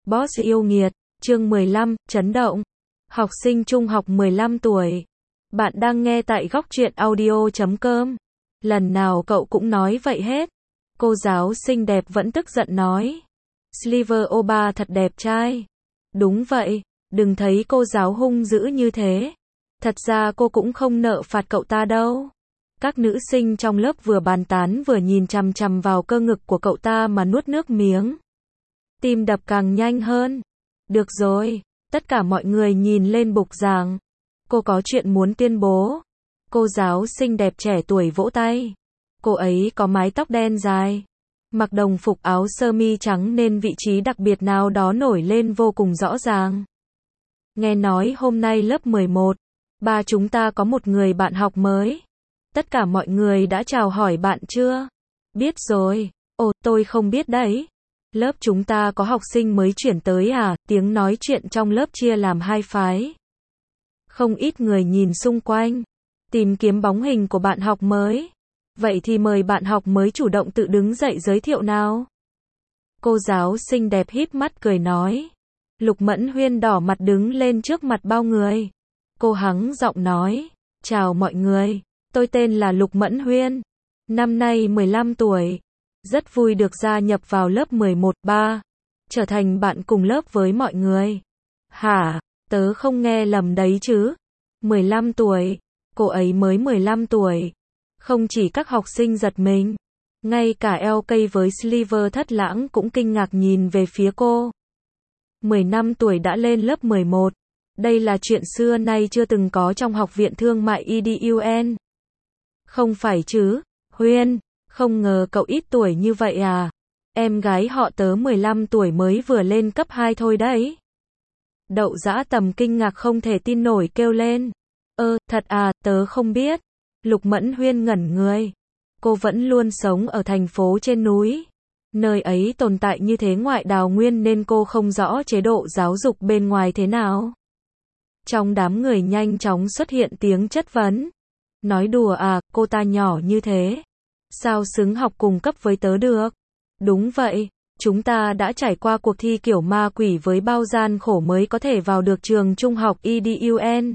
Boss yêu nghiệt, chương 15, chấn động. Học sinh trung học 15 tuổi. Bạn đang nghe tại góc truyện audio.com. Lần nào cậu cũng nói vậy hết. Cô giáo xinh đẹp vẫn tức giận nói. Sliver Oba thật đẹp trai. Đúng vậy, đừng thấy cô giáo hung dữ như thế. Thật ra cô cũng không nợ phạt cậu ta đâu. Các nữ sinh trong lớp vừa bàn tán vừa nhìn chằm chằm vào cơ ngực của cậu ta mà nuốt nước miếng. Tim đập càng nhanh hơn. Được rồi, tất cả mọi người nhìn lên bục giảng. Cô có chuyện muốn tuyên bố. Cô giáo xinh đẹp trẻ tuổi vỗ tay. Cô ấy có mái tóc đen dài, mặc đồng phục áo sơ mi trắng nên vị trí đặc biệt nào đó nổi lên vô cùng rõ ràng. Nghe nói hôm nay lớp 11, ba chúng ta có một người bạn học mới. Tất cả mọi người đã chào hỏi bạn chưa? Biết rồi. Ồ, tôi không biết đấy. Lớp chúng ta có học sinh mới chuyển tới à? Tiếng nói chuyện trong lớp chia làm hai phái. Không ít người nhìn xung quanh, tìm kiếm bóng hình của bạn học mới. Vậy thì mời bạn học mới chủ động tự đứng dậy giới thiệu nào. Cô giáo xinh đẹp híp mắt cười nói. Lục Mẫn Huyên đỏ mặt đứng lên trước mặt bao người. Cô hắng giọng nói. Chào mọi người, tôi tên là Lục Mẫn Huyên. Năm nay 15 tuổi. Rất vui được gia nhập vào lớp 11-3. Trở thành bạn cùng lớp với mọi người. Hả, tớ không nghe lầm đấy chứ. 15 tuổi, cô ấy mới 15 tuổi. Không chỉ các học sinh giật mình, ngay cả LK với Sliver thất lãng cũng kinh ngạc nhìn về phía cô. 10 năm tuổi đã lên lớp 11. Đây là chuyện xưa nay chưa từng có trong học viện thương mại EDUN. Không phải chứ, Huyên, không ngờ cậu ít tuổi như vậy à. Em gái họ tớ 15 tuổi mới vừa lên cấp 2 thôi đấy. Đậu Dã Tầm kinh ngạc không thể tin nổi kêu lên. Thật à, tớ không biết. Lục Mẫn Huyên ngẩn người. Cô vẫn luôn sống ở thành phố trên núi. Nơi ấy tồn tại như thế ngoại đào nguyên nên cô không rõ chế độ giáo dục bên ngoài thế nào. Trong đám người nhanh chóng xuất hiện tiếng chất vấn. Nói đùa à, cô ta nhỏ như thế. Sao xứng học cùng cấp với tớ được? Đúng vậy, chúng ta đã trải qua cuộc thi kiểu ma quỷ với bao gian khổ mới có thể vào được trường trung học EDUN.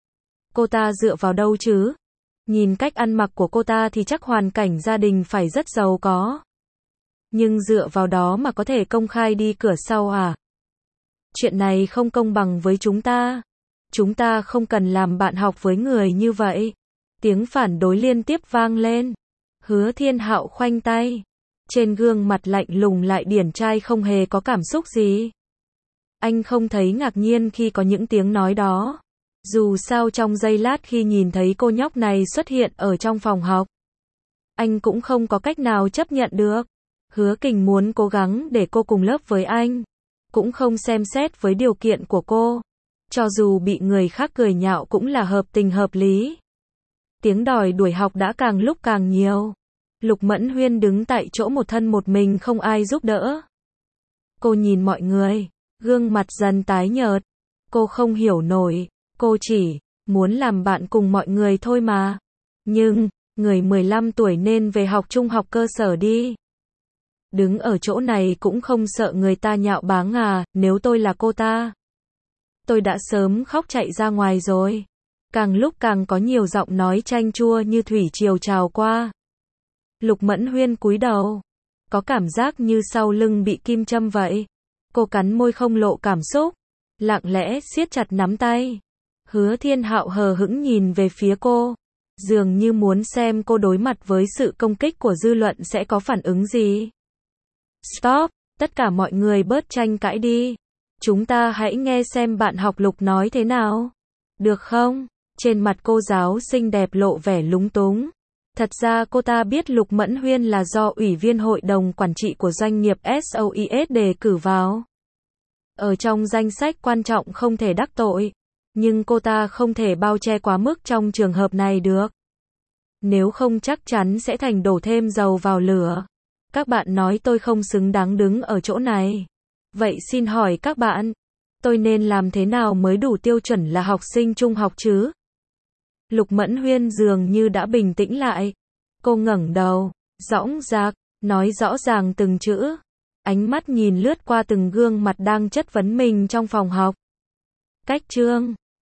Cô ta dựa vào đâu chứ? Nhìn cách ăn mặc của cô ta thì chắc hoàn cảnh gia đình phải rất giàu có. Nhưng dựa vào đó mà có thể công khai đi cửa sau à? Chuyện này không công bằng với chúng ta. Chúng ta không cần làm bạn học với người như vậy. Tiếng phản đối liên tiếp vang lên. Hứa Thiên Hạo khoanh tay. Trên gương mặt lạnh lùng lại điển trai không hề có cảm xúc gì. Anh không thấy ngạc nhiên khi có những tiếng nói đó. Dù sao trong giây lát khi nhìn thấy cô nhóc này xuất hiện ở trong phòng học, anh cũng không có cách nào chấp nhận được. Hứa Kình muốn cố gắng để cô cùng lớp với anh, cũng không xem xét với điều kiện của cô. Cho dù bị người khác cười nhạo cũng là hợp tình hợp lý. Tiếng đòi đuổi học đã càng lúc càng nhiều. Lục Mẫn Huyên đứng tại chỗ một thân một mình không ai giúp đỡ. Cô nhìn mọi người, gương mặt dần tái nhợt. Cô không hiểu nổi, cô chỉ muốn làm bạn cùng mọi người thôi mà. Nhưng, người 15 tuổi nên về học trung học cơ sở đi. Đứng ở chỗ này cũng không sợ người ta nhạo báng à, nếu tôi là cô ta. Tôi đã sớm khóc chạy ra ngoài rồi. Càng lúc càng có nhiều giọng nói chanh chua như thủy triều trào qua. Lục Mẫn Huyên cúi đầu. Có cảm giác như sau lưng bị kim châm vậy. Cô cắn môi không lộ cảm xúc. Lặng lẽ siết chặt nắm tay. Hứa Thiên Hạo hờ hững nhìn về phía cô. Dường như muốn xem cô đối mặt với sự công kích của dư luận sẽ có phản ứng gì. Stop, tất cả mọi người bớt tranh cãi đi. Chúng ta hãy nghe xem bạn học Lục nói thế nào. Được không? Trên mặt cô giáo xinh đẹp lộ vẻ lúng túng. Thật ra cô ta biết Lục Mẫn Huyên là do Ủy viên Hội đồng Quản trị của doanh nghiệp SOIS đề cử vào. Ở trong danh sách quan trọng không thể đắc tội. Nhưng cô ta không thể bao che quá mức trong trường hợp này được. Nếu không chắc chắn sẽ thành đổ thêm dầu vào lửa. Các bạn nói tôi không xứng đáng đứng ở chỗ này. Vậy xin hỏi các bạn, tôi nên làm thế nào mới đủ tiêu chuẩn là học sinh trung học chứ? Lục Mẫn Huyên dường như đã bình tĩnh lại. Cô ngẩng đầu, dõng dạc, nói rõ ràng từng chữ. ánh mắt nhìn lướt qua từng gương mặt đang chất vấn mình trong phòng học. Cách chương